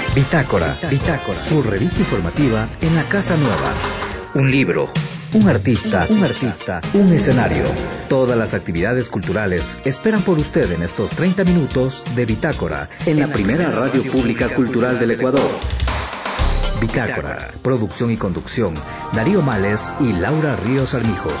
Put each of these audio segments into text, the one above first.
Bitácora, su revista informativa en la Casa Nueva. Un libro, un artista, un escenario. Todas las actividades culturales esperan por usted en estos 30 minutos de Bitácora en la primera radio pública cultural del Ecuador. Bitácora, producción y conducción, Darío Males y Laura Ríos Armijos.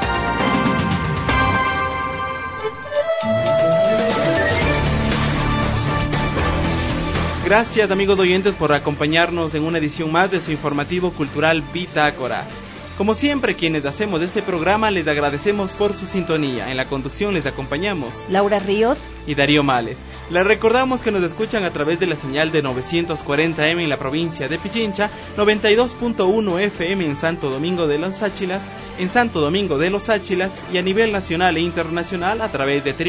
Gracias, amigos oyentes, por acompañarnos en una edición más de su informativo cultural Bitácora. Como siempre, quienes hacemos este programa les agradecemos por su sintonía. En la conducción les acompañamos Laura Ríos y Darío Males. Les recordamos que nos escuchan a través de la señal de 940M en la provincia de Pichincha, 92.1 FM en Santo Domingo de los Áchilas, y a nivel nacional e internacional a través de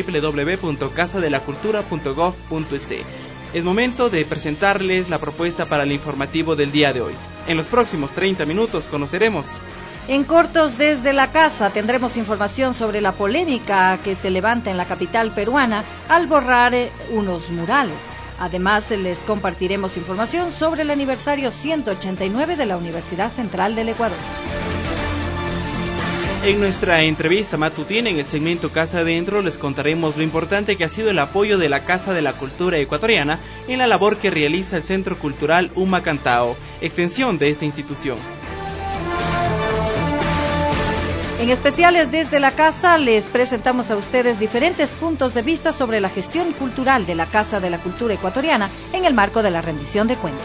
www.casadelacultura.gov.es. Es momento de presentarles la propuesta para el informativo del día de hoy. En los próximos 30 minutos conoceremos. En Cortos desde la Casa tendremos información sobre la polémica que se levanta en la capital peruana al borrar unos murales. Además, les compartiremos información sobre el aniversario 189 de la Universidad Central del Ecuador. En nuestra entrevista matutina en el segmento Casa Adentro les contaremos lo importante que ha sido el apoyo de la Casa de la Cultura Ecuatoriana en la labor que realiza el Centro Cultural Humacantao, extensión de esta institución. En especiales desde la Casa les presentamos a ustedes diferentes puntos de vista sobre la gestión cultural de la Casa de la Cultura Ecuatoriana en el marco de la rendición de cuentas.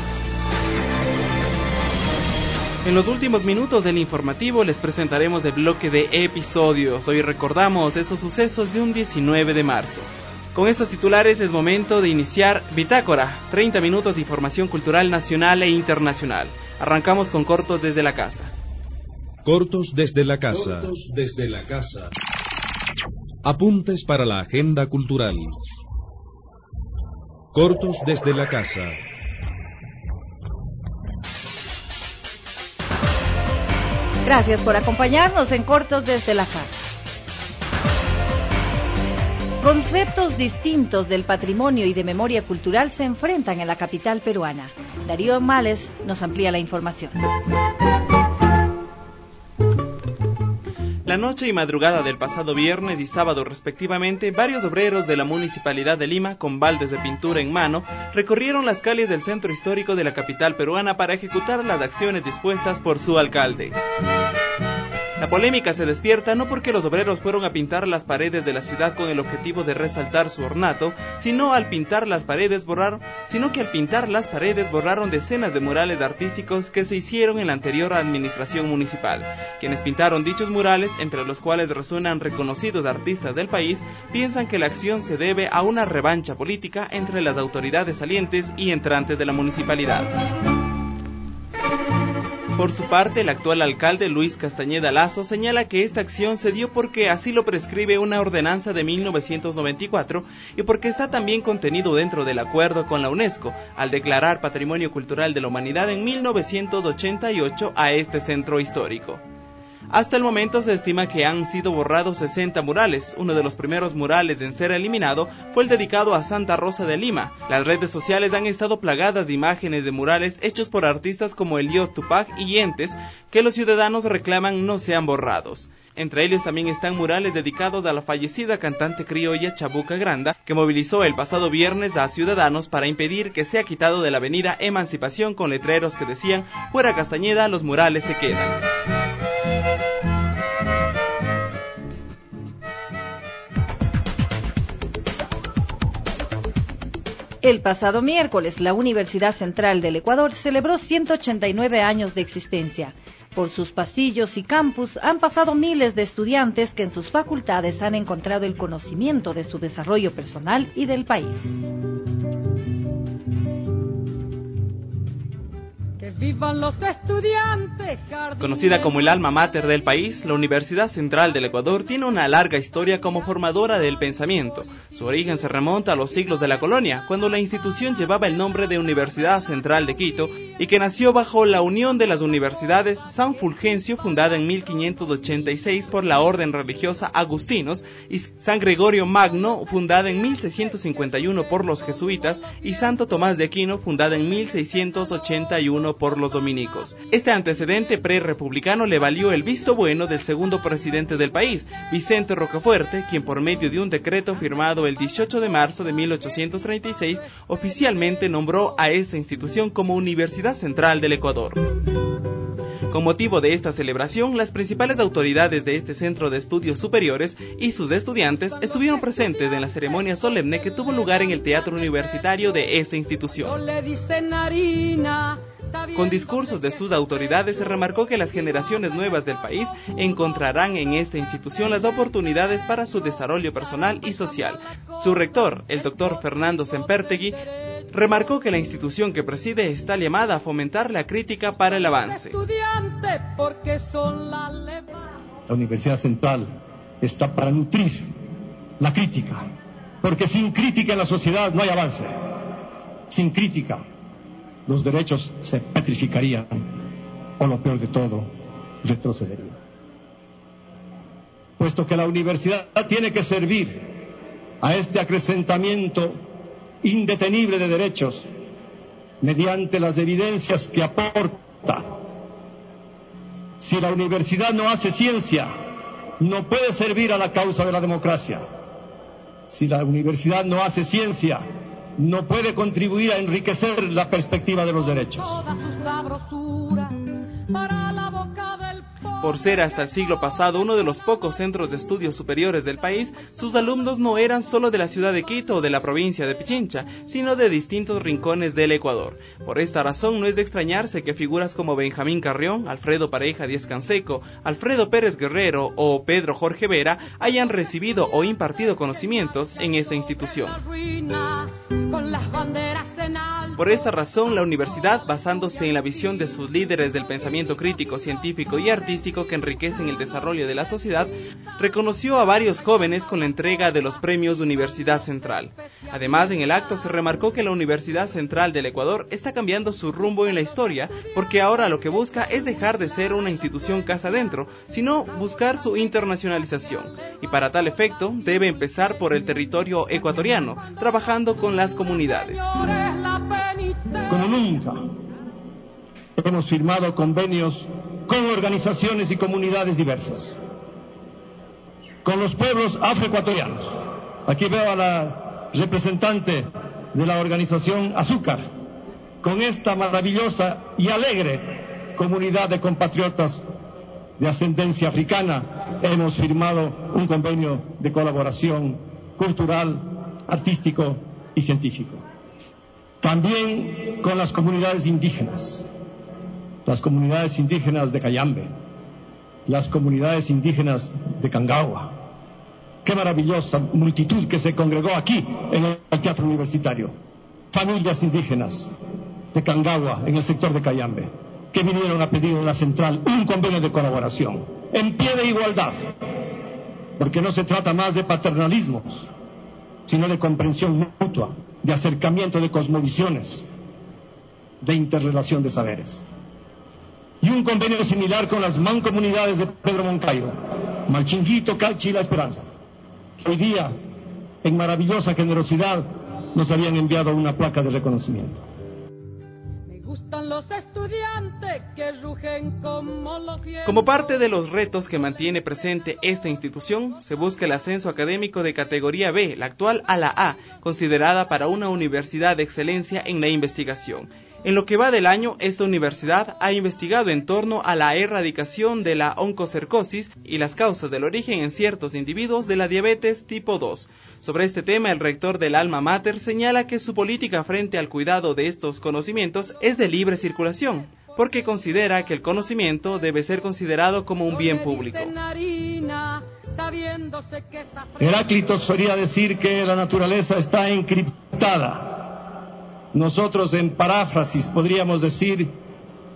En los últimos minutos del informativo les presentaremos el bloque de episodios. Hoy recordamos esos sucesos de un 19 de marzo. Con estos titulares es momento de iniciar Bitácora, 30 minutos de información cultural nacional e internacional. Arrancamos con Cortos desde la Casa. Cortos desde la Casa. Apuntes para la agenda cultural. Cortos desde la Casa. Gracias por acompañarnos en Cortos desde la Casa. Conceptos distintos del patrimonio y de memoria cultural se enfrentan en la capital peruana. Darío Males nos amplía la información. La noche y madrugada del pasado viernes y sábado respectivamente, varios obreros de la Municipalidad de Lima, con baldes de pintura en mano, recorrieron las calles del centro histórico de la capital peruana para ejecutar las acciones dispuestas por su alcalde. La polémica se despierta no porque los obreros fueron a pintar las paredes de la ciudad con el objetivo de resaltar su ornato, sino que al pintar las paredes borraron decenas de murales artísticos que se hicieron en la anterior administración municipal. Quienes pintaron dichos murales, entre los cuales resuenan reconocidos artistas del país, piensan que la acción se debe a una revancha política entre las autoridades salientes y entrantes de la municipalidad. Por su parte, el actual alcalde Luis Castañeda Lazo señala que esta acción se dio porque así lo prescribe una ordenanza de 1994 y porque está también contenido dentro del acuerdo con la UNESCO al declarar Patrimonio Cultural de la Humanidad en 1988 a este centro histórico. Hasta el momento se estima que han sido borrados 60 murales. Uno de los primeros murales en ser eliminado fue el dedicado a Santa Rosa de Lima. Las redes sociales han estado plagadas de imágenes de murales hechos por artistas como Elío Tupac y Yentes, que los ciudadanos reclaman no sean borrados. Entre ellos también están murales dedicados a la fallecida cantante criolla Chabuca Granda, que movilizó el pasado viernes a ciudadanos para impedir que sea quitado de la avenida Emancipación con letreros que decían "Fuera Castañeda, los murales se quedan". El pasado miércoles, la Universidad Central del Ecuador celebró 189 años de existencia. Por sus pasillos y campus han pasado miles de estudiantes que en sus facultades han encontrado el conocimiento de su desarrollo personal y del país. Vivan los estudiantes. Conocida como el alma mater del país, la Universidad Central del Ecuador tiene una larga historia como formadora del pensamiento. Su origen se remonta a los siglos de la colonia, cuando la institución llevaba el nombre de Universidad Central de Quito y que nació bajo la unión de las universidades San Fulgencio, fundada en 1586 por la orden religiosa Agustinos, y San Gregorio Magno, fundada en 1651 por los jesuitas, y Santo Tomás de Aquino, fundada en 1681 por los dominicos. Este antecedente pre-republicano le valió el visto bueno del segundo presidente del país, Vicente Rocafuerte, quien por medio de un decreto firmado el 18 de marzo de 1836 oficialmente nombró a esa institución como Universidad Central del Ecuador. Con motivo de esta celebración, las principales autoridades de este centro de estudios superiores y sus estudiantes estuvieron presentes en la ceremonia solemne que tuvo lugar en el teatro universitario de esa institución. Con discursos de sus autoridades se remarcó que las generaciones nuevas del país encontrarán en esta institución las oportunidades para su desarrollo personal y social. Su rector, el doctor Fernando Sempertegui, remarcó que la institución que preside está llamada a fomentar la crítica para el avance. La Universidad Central está para nutrir la crítica, porque sin crítica en la sociedad no hay avance. Sin crítica, los derechos se petrificarían, o lo peor de todo, retrocederían. Puesto que la universidad tiene que servir a este acrecentamiento indetenible de derechos mediante las evidencias que aporta. Si la universidad no hace ciencia, no puede servir a la causa de la democracia. Si la universidad no hace ciencia, no puede contribuir a enriquecer la perspectiva de los derechos. Por ser hasta el siglo pasado uno de los pocos centros de estudios superiores del país, sus alumnos no eran solo de la ciudad de Quito o de la provincia de Pichincha, sino de distintos rincones del Ecuador. Por esta razón no es de extrañarse que figuras como Benjamín Carrión, Alfredo Pareja Díez Canseco, Alfredo Pérez Guerrero o Pedro Jorge Vera hayan recibido o impartido conocimientos en esa institución. Por esta razón, la universidad, basándose en la visión de sus líderes del pensamiento crítico, científico y artístico que enriquecen el desarrollo de la sociedad, reconoció a varios jóvenes con la entrega de los premios Universidad Central. Además, en el acto se remarcó que la Universidad Central del Ecuador está cambiando su rumbo en la historia, porque ahora lo que busca es dejar de ser una institución casa adentro, sino buscar su internacionalización. Y para tal efecto, debe empezar por el territorio ecuatoriano, trabajando con las comunidades. Como nunca, hemos firmado convenios con organizaciones y comunidades diversas, con los pueblos afroecuatorianos. Aquí veo a la representante de la organización Azúcar, con esta maravillosa y alegre comunidad de compatriotas de ascendencia africana. Hemos firmado un convenio de colaboración cultural, artístico y científico. También con las comunidades indígenas de Cayambe, las comunidades indígenas de Cangagua. Qué maravillosa multitud que se congregó aquí en el teatro universitario. Familias indígenas de Cangagua, en el sector de Cayambe, que vinieron a pedir en la central un convenio de colaboración, en pie de igualdad, porque no se trata más de paternalismos, sino de comprensión mutua, de acercamiento de cosmovisiones, de interrelación de saberes. Y un convenio similar con las mancomunidades de Pedro Moncayo, Malchinguito, Calchi y La Esperanza, que hoy día, en maravillosa generosidad, nos habían enviado una placa de reconocimiento. Como parte de los retos que mantiene presente esta institución, se busca el ascenso académico de categoría B, la actual a la A, considerada para una universidad de excelencia en la investigación. En lo que va del año, esta universidad ha investigado en torno a la erradicación de la oncocercosis y las causas del origen en ciertos individuos de la diabetes tipo 2. Sobre este tema, el rector del Alma Mater señala que su política frente al cuidado de estos conocimientos es de libre circulación, porque considera que el conocimiento debe ser considerado como un bien público. Heráclito solía decir que la naturaleza está encriptada. Nosotros, en paráfrasis, podríamos decir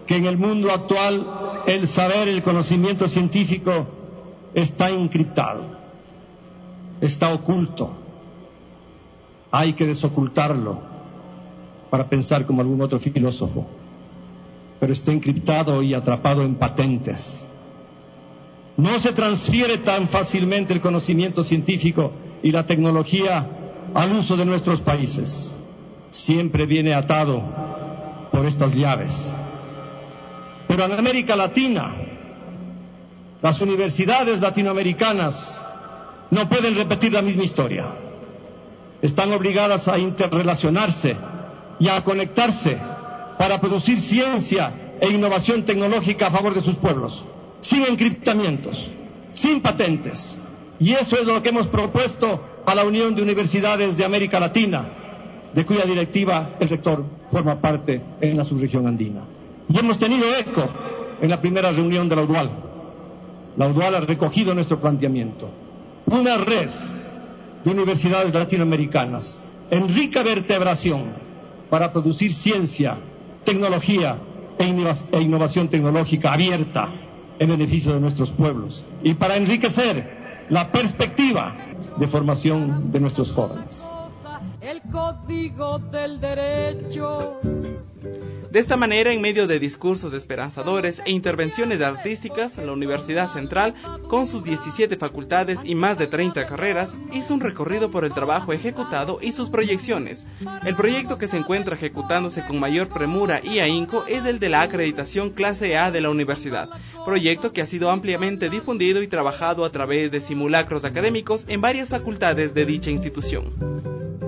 que en el mundo actual el saber, el conocimiento científico está encriptado, está oculto. Hay que desocultarlo para pensar como algún otro filósofo, pero está encriptado y atrapado en patentes. No se transfiere tan fácilmente el conocimiento científico y la tecnología al uso de nuestros países. Siempre viene atado por estas llaves. Pero en América Latina, las universidades latinoamericanas no pueden repetir la misma historia. Están obligadas a interrelacionarse y a conectarse para producir ciencia e innovación tecnológica a favor de sus pueblos, sin encriptamientos, sin patentes. Y eso es lo que hemos propuesto a la Unión de Universidades de América Latina, de cuya directiva el rector forma parte en la subregión andina. Y hemos tenido eco en la primera reunión de la UDUAL. La UDUAL ha recogido nuestro planteamiento. Una red de universidades latinoamericanas en rica vertebración para producir ciencia, tecnología e innovación tecnológica abierta en beneficio de nuestros pueblos y para enriquecer la perspectiva de formación de nuestros jóvenes. El código del derecho. De esta manera, en medio de discursos esperanzadores e intervenciones artísticas, la Universidad Central, con sus 17 facultades y más de 30 carreras, hizo un recorrido por el trabajo ejecutado y sus proyecciones. El proyecto que se encuentra ejecutándose con mayor premura y ahínco es el de la acreditación clase A de la universidad, proyecto que ha sido ampliamente difundido y trabajado a través de simulacros académicos en varias facultades de dicha institución.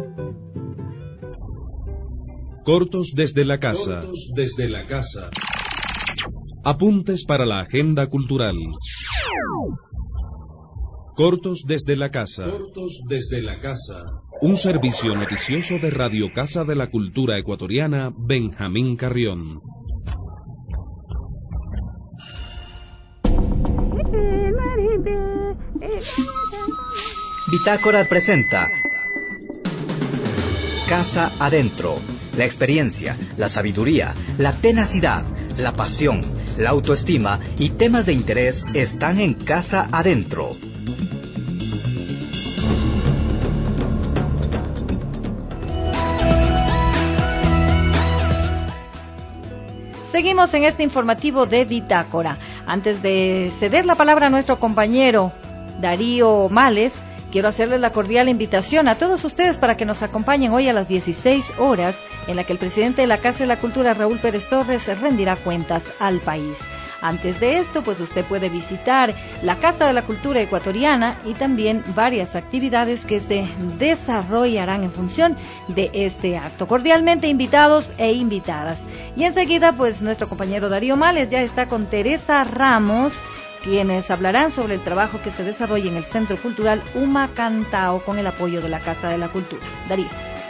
Cortos desde la casa. Apuntes para la agenda cultural. Cortos desde la casa. Un servicio noticioso de Radio Casa de la Cultura Ecuatoriana, Benjamín Carrión. Bitácora presenta Casa Adentro. La experiencia, la sabiduría, la tenacidad, la pasión, la autoestima y temas de interés están en Casa Adentro. Seguimos en este informativo de Bitácora. Antes de ceder la palabra a nuestro compañero Darío Males, quiero hacerles la cordial invitación a todos ustedes para que nos acompañen hoy a las 16 horas, en la que el presidente de la Casa de la Cultura, Raúl Pérez Torres, rendirá cuentas al país. Antes de esto, pues usted puede visitar la Casa de la Cultura Ecuatoriana y también varias actividades que se desarrollarán en función de este acto. Cordialmente invitados e invitadas. Y enseguida, pues nuestro compañero Darío Males ya está con Teresa Ramos, quienes hablarán sobre el trabajo que se desarrolla en el Centro Cultural Humacantao con el apoyo de la Casa de la Cultura. Darío.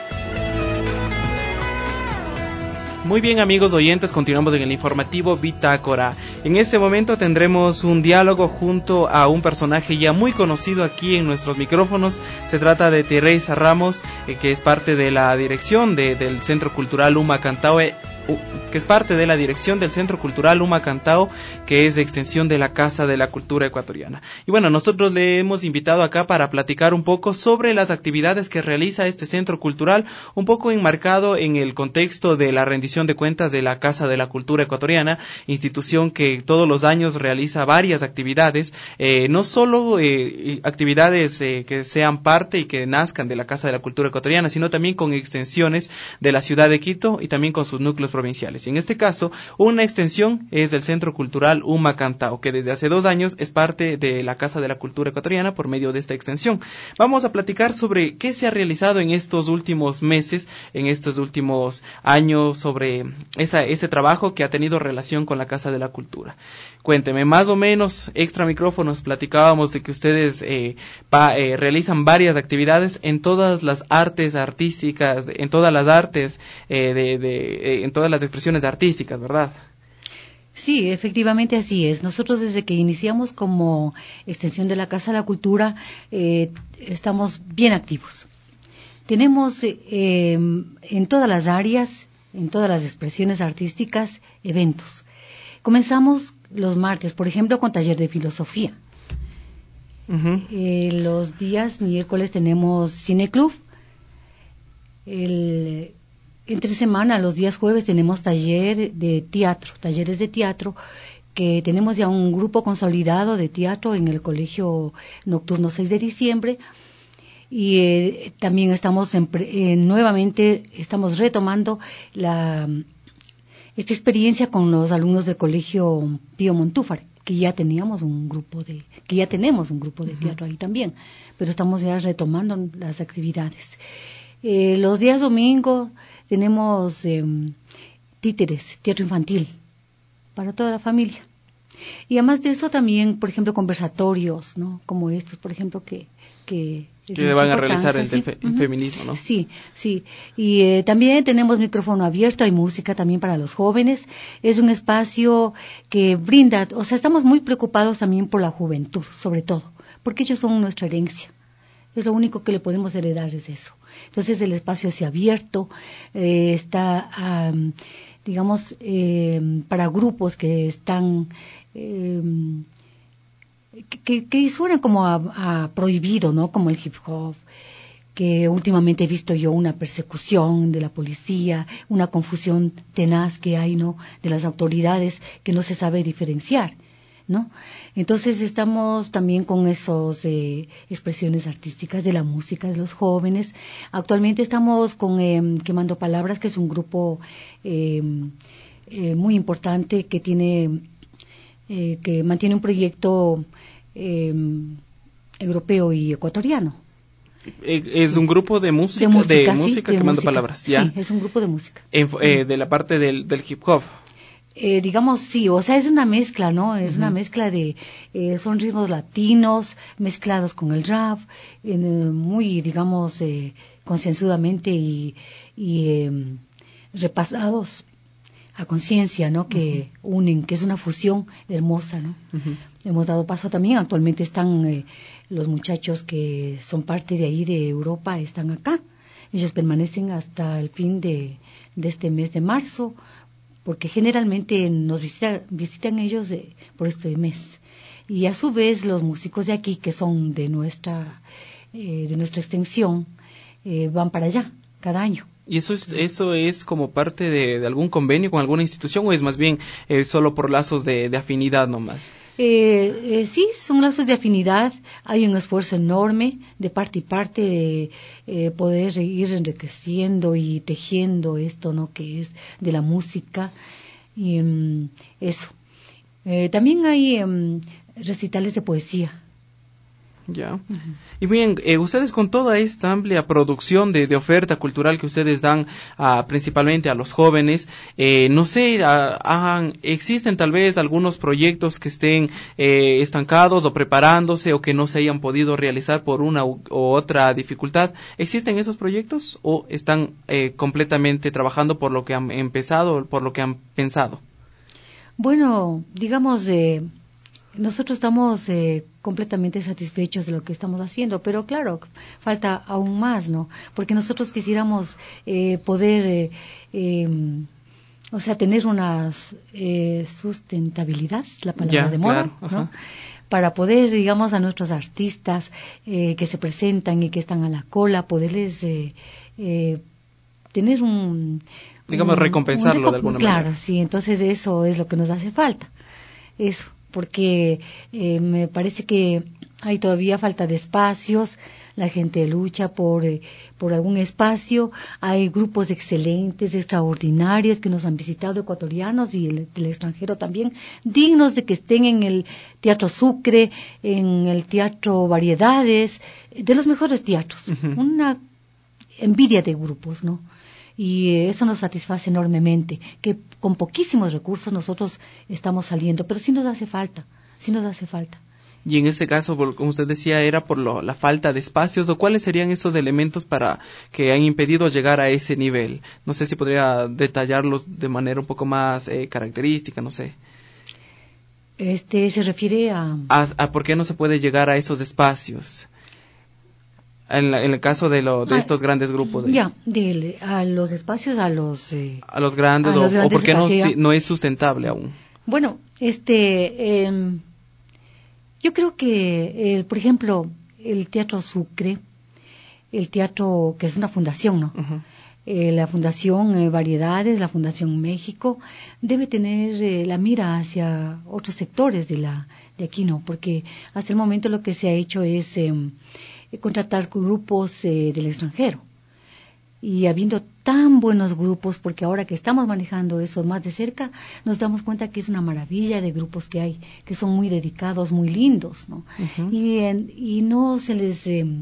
Muy bien, amigos oyentes, continuamos en el informativo Bitácora. En este momento tendremos un diálogo junto a un personaje ya muy conocido aquí en nuestros micrófonos. Se trata de Teresa Ramos, que es parte de la dirección del Centro Cultural Humacantao, que es parte de la dirección del Centro Cultural Humacantao, que es extensión de la Casa de la Cultura Ecuatoriana. Y bueno, nosotros le hemos invitado acá para platicar un poco sobre las actividades que realiza este Centro Cultural, un poco enmarcado en el contexto de la rendición de cuentas de la Casa de la Cultura Ecuatoriana, institución que todos los años realiza varias actividades, no solo actividades que sean parte y que nazcan de la Casa de la Cultura Ecuatoriana, sino también con extensiones de la ciudad de Quito y también con sus núcleos provinciales. Y en este caso, una extensión es del Centro Cultural Humacantao, que desde hace 2 años es parte de la Casa de la Cultura Ecuatoriana por medio de esta extensión. Vamos a platicar sobre qué se ha realizado en estos últimos meses, en estos últimos años, sobre ese trabajo que ha tenido relación con la Casa de la Cultura. Cuénteme, más o menos, extra micrófonos, platicábamos de que ustedes realizan varias actividades en todas las artes artísticas, en todas las artes, en todas las expresiones artísticas, ¿verdad? Sí, efectivamente así es. Nosotros desde que iniciamos como extensión de la Casa de la Cultura estamos bien activos. Tenemos en todas las áreas en todas las expresiones artísticas, eventos. Comenzamos los martes, por ejemplo, con taller de filosofía. Los días miércoles tenemos cineclub. Entre semana, los días jueves, tenemos talleres de teatro, que tenemos ya un grupo consolidado de teatro en el Colegio Nocturno 6 de diciembre. Y también estamos nuevamente estamos retomando esta experiencia con los alumnos del Colegio Pío Montúfar, que ya tenemos un grupo de teatro ahí también, pero estamos ya retomando las actividades. Los días domingos tenemos títeres, teatro infantil, para toda la familia. Y además de eso también, por ejemplo, conversatorios, ¿no? Como estos, por ejemplo, que van a realizar el feminismo, ¿no? Sí. Y también tenemos micrófono abierto, hay música también para los jóvenes. Es un espacio que brinda, o sea, estamos muy preocupados también por la juventud, sobre todo, porque ellos son nuestra herencia. Es lo único que le podemos heredar, es eso. Entonces el espacio es abierto, está, digamos, para grupos que están... que suenan como a prohibido, ¿no? Como el hip hop, que últimamente he visto yo una persecución de la policía, una confusión tenaz que hay, ¿no? De las autoridades, que no se sabe diferenciar, ¿no? Entonces estamos también con esas expresiones artísticas de la música de los jóvenes. Actualmente estamos con Quemando Palabras, que es un grupo muy importante que mantiene un proyecto europeo y ecuatoriano. Es un grupo de música, Quemando Palabras, ¿ya? Sí, es un grupo de música. De la parte del hip hop. Digamos, sí, o sea, es una mezcla, ¿no? Es una mezcla de, son ritmos latinos mezclados con el rap, muy, digamos, concienzudamente y repasados a conciencia, ¿no? Que unen, que es una fusión hermosa, ¿no? Hemos dado paso también, actualmente están los muchachos que son parte de ahí de Europa, están acá. Ellos permanecen hasta el fin de este mes de marzo, porque generalmente nos visitan ellos por este mes. Y a su vez los músicos de aquí, que son de nuestra extensión, van para allá cada año. ¿Y eso es como parte de algún convenio con alguna institución o es más bien solo por lazos de afinidad nomás? Sí, son lazos de afinidad. Hay un esfuerzo enorme de parte y parte de poder ir enriqueciendo y tejiendo esto, ¿no? Que es de la música. Y eso. También hay recitales de poesía. Ya. Y bien, ustedes con toda esta amplia producción de oferta cultural que ustedes dan principalmente a los jóvenes, no sé, existen tal vez algunos proyectos que estén estancados o preparándose o que no se hayan podido realizar por una u otra dificultad. ¿Existen esos proyectos o están completamente trabajando por lo que han empezado, por lo que han pensado? Bueno, digamos... nosotros estamos completamente satisfechos de lo que estamos haciendo, pero claro, falta aún más, ¿no? Porque nosotros quisiéramos poder, o sea, tener una sustentabilidad, la palabra de moda, claro, ¿no? Para poder, digamos, a nuestros artistas que se presentan y que están a la cola, poderles tener recompensarlo de alguna manera. Claro, sí, entonces eso es lo que nos hace falta, eso. Porque me parece que hay todavía falta de espacios, la gente lucha por algún espacio, hay grupos excelentes, extraordinarios que nos han visitado, ecuatorianos y del extranjero también, dignos de que estén en el Teatro Sucre, en el Teatro Variedades, de los mejores teatros, una envidia de grupos, ¿no? Y eso nos satisface enormemente, que con poquísimos recursos nosotros estamos saliendo, pero sí nos hace falta. Y en ese caso, como usted decía, era por la falta de espacios, ¿o cuáles serían esos elementos para que han impedido llegar a ese nivel? No sé si podría detallarlos de manera un poco más característica, no sé. Se refiere a... ¿A por qué no se puede llegar a esos espacios? En el caso de estos grandes grupos. Ya, a los espacios, a los grandes, o porque no es sustentable aún. Bueno, yo creo que, por ejemplo, el Teatro Sucre, el teatro que es una fundación, ¿no? Uh-huh. La Fundación Variedades, la Fundación México, debe tener la mira hacia otros sectores de aquí, ¿no? Porque hasta el momento lo que se ha hecho es contratar grupos del extranjero. Y habiendo tan buenos grupos, porque ahora que estamos manejando eso más de cerca, nos damos cuenta que es una maravilla de grupos que hay, que son muy dedicados, muy lindos, ¿no? Uh-huh. Y no se les,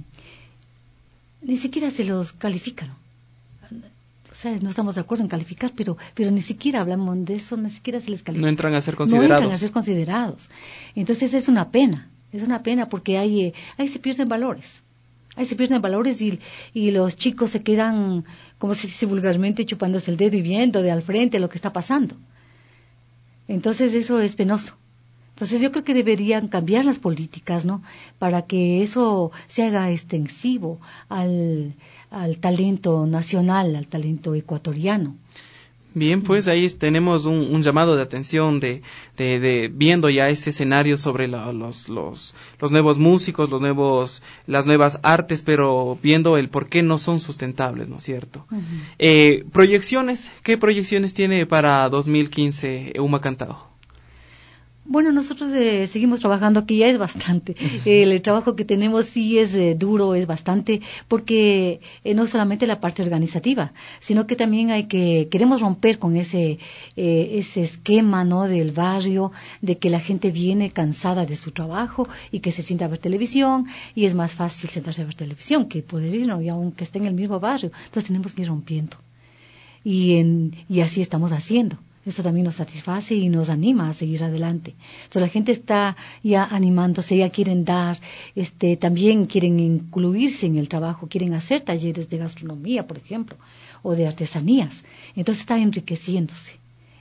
ni siquiera se los califica, ¿no? O sea, no estamos de acuerdo en calificar, pero ni siquiera hablamos de eso, ni siquiera se les califica. No entran a ser considerados. No entran a ser considerados. Entonces es una pena porque ahí se pierden valores. Ahí se pierden valores y los chicos se quedan, como se dice vulgarmente, chupándose el dedo y viendo de al frente lo que está pasando. Entonces eso es penoso. Entonces yo creo que deberían cambiar las políticas, ¿no? Para que eso se haga extensivo al talento nacional, al talento ecuatoriano. Bien, pues ahí tenemos un llamado de atención de viendo ya ese escenario sobre los nuevos músicos, las nuevas artes, pero viendo el por qué no son sustentables, ¿no es cierto? Uh-huh. Proyecciones, ¿qué proyecciones tiene para 2015 Humacantao? Bueno, nosotros seguimos trabajando aquí, ya es bastante. El trabajo que tenemos sí es duro, es bastante, porque no solamente la parte organizativa, sino que también queremos romper con ese esquema, ¿no? Del barrio, de que la gente viene cansada de su trabajo y que se sienta a ver televisión, y es más fácil sentarse a ver televisión que poder ir, ¿no? Y aunque esté en el mismo barrio. Entonces tenemos que ir rompiendo. Y así estamos haciendo. Eso también nos satisface y nos anima a seguir adelante. Entonces la gente está ya animándose, ya quieren dar, también quieren incluirse en el trabajo, quieren hacer talleres de gastronomía, por ejemplo, o de artesanías. Entonces está enriqueciéndose.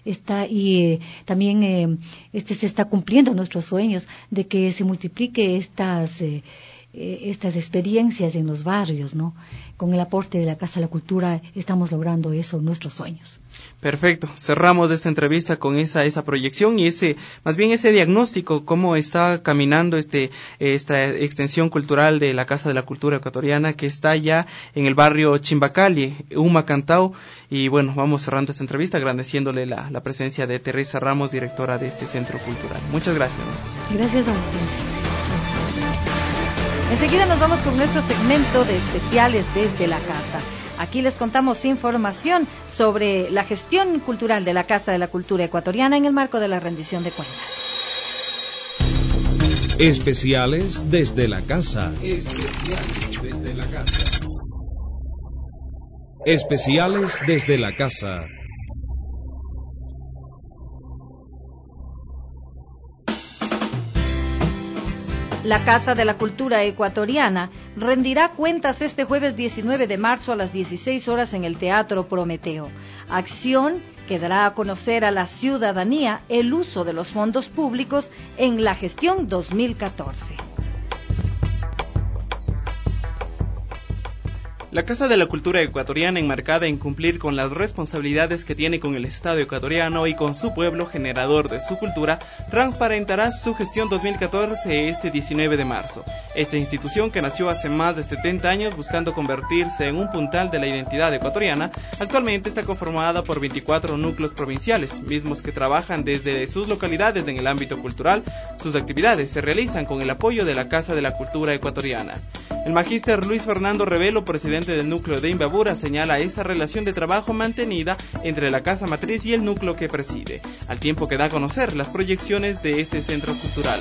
También se está cumpliendo nuestros sueños de que se multiplique estas experiencias en los barrios, ¿no? Con el aporte de la Casa de la Cultura estamos logrando eso, nuestros sueños. Perfecto. Cerramos esta entrevista con esa proyección y más bien ese diagnóstico, cómo está caminando esta extensión cultural de la Casa de la Cultura Ecuatoriana, que está ya en el barrio Chimbacali, Humacantao. Y bueno, vamos cerrando esta entrevista agradeciéndole la presencia de Teresa Ramos, directora de este centro cultural. Muchas gracias, ¿no? Gracias a ustedes. Enseguida nos vamos con nuestro segmento de especiales desde la casa. Aquí les contamos información sobre la gestión cultural de la Casa de la Cultura Ecuatoriana en el marco de la rendición de cuentas. Especiales desde la casa. Especiales desde la casa. Especiales desde la casa. La Casa de la Cultura Ecuatoriana rendirá cuentas este jueves 19 de marzo a las 16 horas en el Teatro Prometeo. Acción que dará a conocer a la ciudadanía el uso de los fondos públicos en la gestión 2014. La Casa de la Cultura Ecuatoriana, enmarcada en cumplir con las responsabilidades que tiene con el Estado ecuatoriano y con su pueblo generador de su cultura, transparentará su gestión 2014 este 19 de marzo. Esta institución, que nació hace más de 70 años buscando convertirse en un puntal de la identidad ecuatoriana, actualmente está conformada por 24 núcleos provinciales, mismos que trabajan desde sus localidades en el ámbito cultural. Sus actividades se realizan con el apoyo de la Casa de la Cultura Ecuatoriana. El magíster Luis Fernando Revelo, presidente del núcleo de Imbabura, señala esa relación de trabajo mantenida entre la casa matriz y el núcleo que preside, al tiempo que da a conocer las proyecciones de este centro cultural.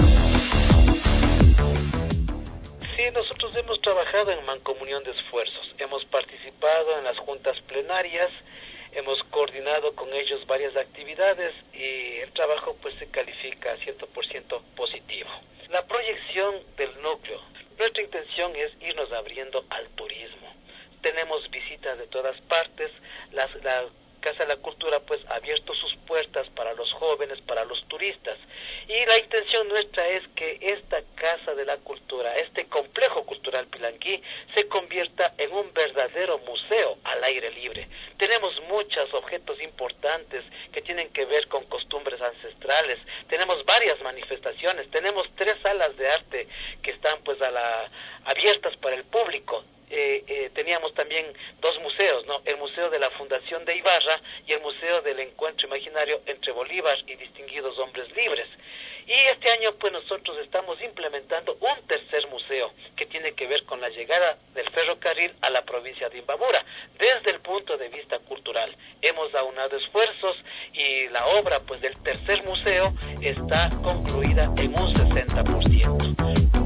Sí, nosotros hemos trabajado en mancomunión de esfuerzos, hemos participado en las juntas plenarias, hemos coordinado con ellos varias actividades y el trabajo pues se califica 100% positivo. La proyección del núcleo. Nuestra intención es irnos abriendo al turismo. Tenemos visitas de todas partes. La Casa de la Cultura pues ha abierto sus puertas para los jóvenes, para los turistas. Y la intención nuestra es que esta Casa de la Cultura, este complejo cultural Pilanquí, se convierta en un verdadero museo al aire libre. Tenemos muchos objetos importantes que tienen que ver con costumbres ancestrales, tenemos varias manifestaciones, tenemos 3 salas de arte que están pues abiertas para el público. Teníamos también 2 museos, ¿no? El Museo de la Fundación de Ibarra y el Museo del Encuentro Imaginario entre Bolívar y distinguidos hombres libres. Y este año pues nosotros estamos implementando un tercer museo que tiene que ver con la llegada del ferrocarril a la provincia de Imbabura desde el punto de vista cultural. Hemos aunado esfuerzos y la obra pues del tercer museo está concluida en un 60%.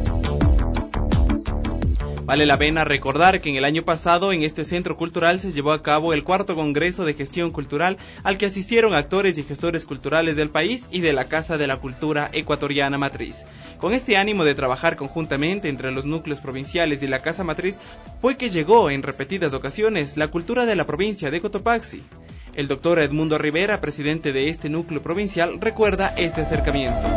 Vale la pena recordar que en el año pasado en este centro cultural se llevó a cabo el 4º Congreso de Gestión Cultural al que asistieron actores y gestores culturales del país y de la Casa de la Cultura Ecuatoriana Matriz. Con este ánimo de trabajar conjuntamente entre los núcleos provinciales y la Casa Matriz fue que llegó en repetidas ocasiones la cultura de la provincia de Cotopaxi. El doctor Edmundo Rivera, presidente de este núcleo provincial, recuerda este acercamiento.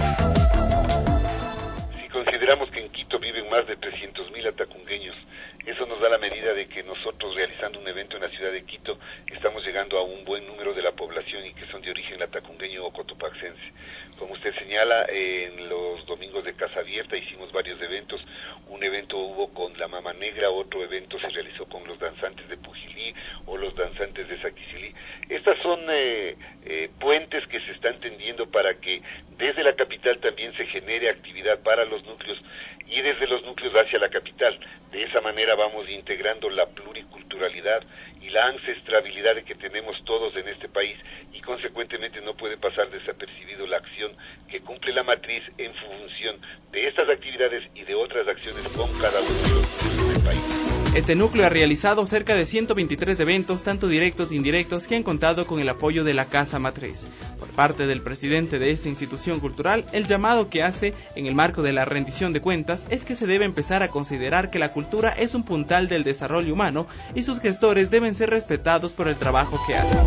Si consideramos que en Quito viven más de 300.000 atacungueños, eso nos da la medida de que nosotros realizando un evento en la ciudad de Quito estamos llegando a un buen número de la población y que son de origen atacungueño o cotopaxense. Como usted señala, en los domingos de Casa Abierta hicimos varios eventos. Un evento hubo con la Mama Negra, otro evento se realizó con los danzantes de Pujilí o los danzantes de Saquicilí. Estas son puentes que se están tendiendo para que desde la capital también se genere actividad para los núcleos y desde los núcleos hacia la capital. De esa manera vamos integrando la pluriculturalidad y la ancestrabilidad que tenemos todos en este país y consecuentemente no puede pasar desapercibido la acción que cumple la matriz en función de estas actividades y de otras acciones con cada uno de los núcleos del país. Este núcleo ha realizado cerca de 123 eventos, tanto directos e indirectos, que han contado con el apoyo de la Casa Matriz. Por parte del presidente de esta institución cultural, el llamado que hace en el marco de la rendición de cuentas es que se debe empezar a considerar que la cultura es un puntal del desarrollo humano y sus gestores deben ser respetados por el trabajo que hacen.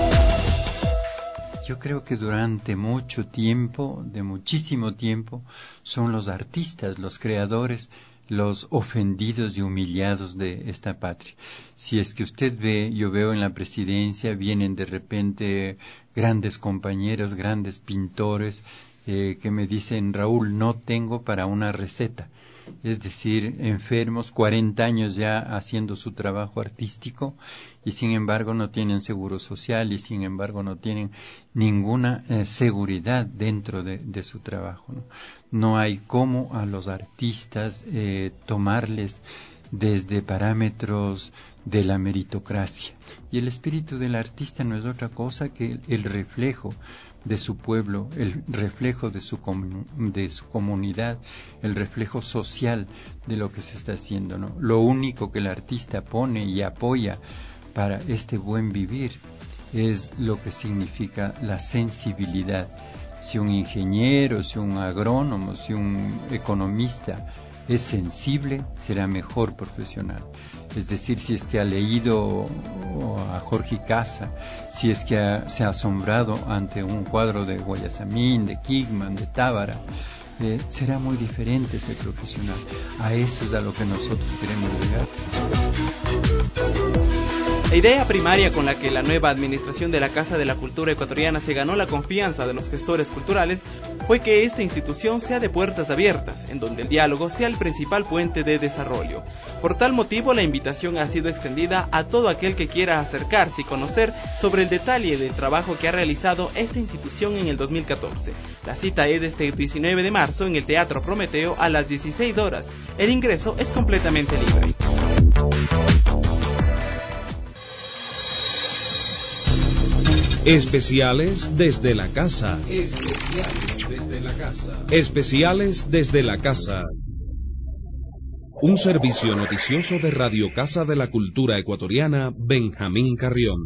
Yo creo que durante mucho tiempo, de muchísimo tiempo, son los artistas, los creadores, los ofendidos y humillados de esta patria. Si es que usted ve, yo veo en la presidencia, vienen de repente grandes compañeros, grandes pintores, que me dicen, Raúl, no tengo para una receta. Es decir, enfermos, 40 años ya haciendo su trabajo artístico y sin embargo no tienen seguro social y sin embargo no tienen ninguna seguridad dentro de su trabajo, ¿no? No hay cómo a los artistas tomarles desde parámetros de la meritocracia. Y el espíritu del artista no es otra cosa que el reflejo de su pueblo, el reflejo de su comunidad, el reflejo social de lo que se está haciendo, ¿no? Lo único que el artista pone y apoya para este buen vivir es lo que significa la sensibilidad. Si un ingeniero, si un agrónomo, si un economista es sensible, será mejor profesional. Es decir, si es que ha leído a Jorge Casa, si es que se ha asombrado ante un cuadro de Guayasamín, de Kigman, de Tábara, será muy diferente ese profesional. A eso es a lo que nosotros queremos llegar. La idea primaria con la que la nueva administración de la Casa de la Cultura Ecuatoriana se ganó la confianza de los gestores culturales fue que esta institución sea de puertas abiertas, en donde el diálogo sea el principal puente de desarrollo. Por tal motivo, la invitación ha sido extendida a todo aquel que quiera acercarse y conocer sobre el detalle del trabajo que ha realizado esta institución en el 2014. La cita es este 19 de marzo en el Teatro Prometeo a las 16 horas. El ingreso es completamente libre. Especiales desde la casa. Especiales desde la casa. Especiales desde la casa. Un servicio noticioso de Radio Casa de la Cultura Ecuatoriana, Benjamín Carrión.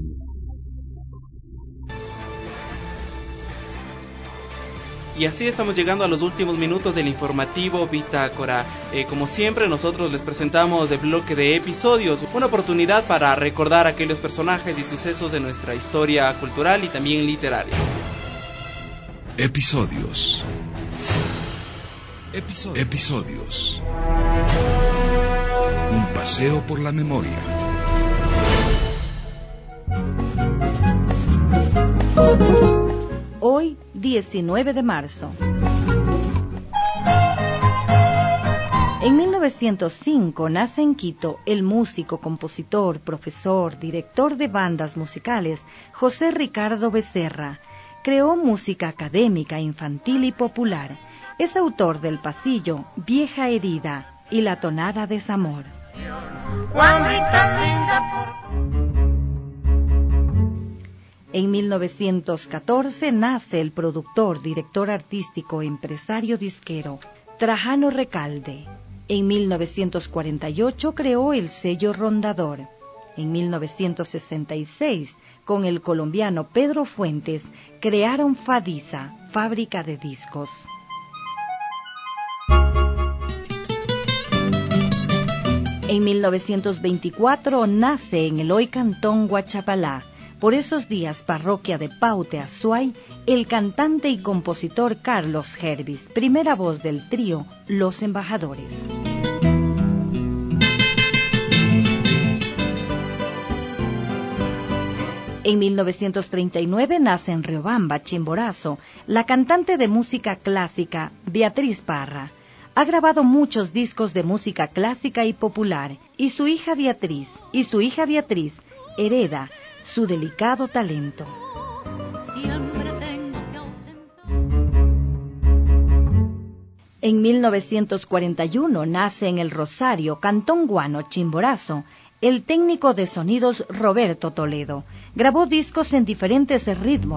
Y así estamos llegando a los últimos minutos del informativo Bitácora. Como siempre, nosotros les presentamos el bloque de episodios, una oportunidad para recordar aquellos personajes y sucesos de nuestra historia cultural y también literaria. Episodios. Episodios. Un paseo por la memoria. Hoy, 19 de marzo. En 1905 nace en Quito el músico, compositor, profesor, director de bandas musicales José Ricardo Becerra. Creó música académica, infantil y popular. Es autor del pasillo Vieja Herida y La Tonada de Zamor. En 1914 nace el productor, director artístico, empresario disquero Trajano Recalde. En 1948 creó el sello Rondador. En 1966, con el colombiano Pedro Fuentes, crearon Fadisa, fábrica de discos. En 1924 nace en el hoy cantón Guachapalá, por esos días parroquia de Paute, Azuay, el cantante y compositor Carlos Hervis, primera voz del trío Los Embajadores. En 1939 nace en Riobamba, Chimborazo, la cantante de música clásica Beatriz Parra. Ha grabado muchos discos de música clásica y popular, y su hija Beatriz hereda su delicado talento. En 1941 nace en el Rosario, Cantón Guano, Chimborazo, el técnico de sonidos Roberto Toledo. Grabó discos en diferentes ritmos.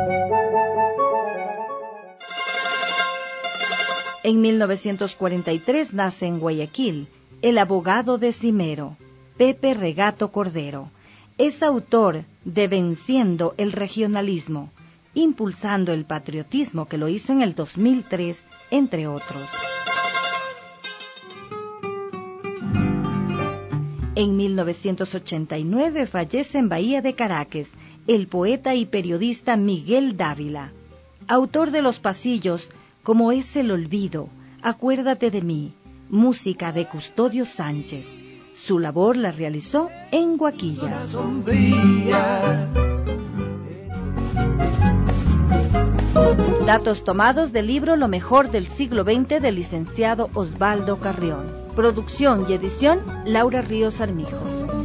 En 1943 nace en Guayaquil el abogado de Cimero, Pepe Regato Cordero. Es autor de Venciendo el Regionalismo, impulsando el patriotismo, que lo hizo en el 2003, entre otros. En 1989 fallece en Bahía de Caracas el poeta y periodista Miguel Dávila, autor de los pasillos Como es el olvido, Acuérdate de mí, música de Custodio Sánchez. Su labor la realizó en Guaquillas. Datos tomados del libro Lo mejor del siglo XX del licenciado Osvaldo Carrión. Producción y edición Laura Ríos Armijos.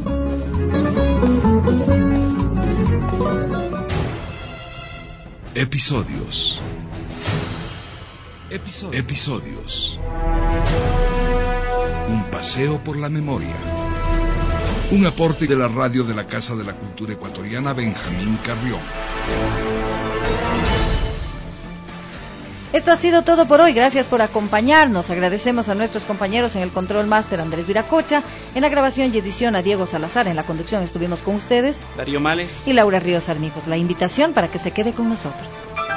Episodios. Un paseo por la memoria. Un aporte de la radio de la Casa de la Cultura Ecuatoriana Benjamín Carrión. Esto ha sido todo por hoy. Gracias por acompañarnos. Agradecemos a nuestros compañeros en el Control Máster, Andrés Viracocha, en la grabación y edición a Diego Salazar. En la conducción estuvimos con ustedes, Darío Males y Laura Ríos Armijos. La invitación para que se quede con nosotros.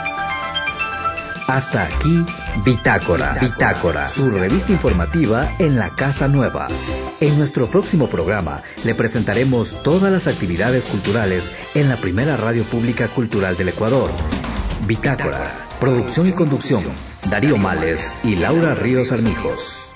Hasta aquí, Bitácora, su revista informativa en la Casa Nueva. En nuestro próximo programa le presentaremos todas las actividades culturales en la primera radio pública cultural del Ecuador. Bitácora, producción y conducción, Darío Males y Laura Ríos Armijos.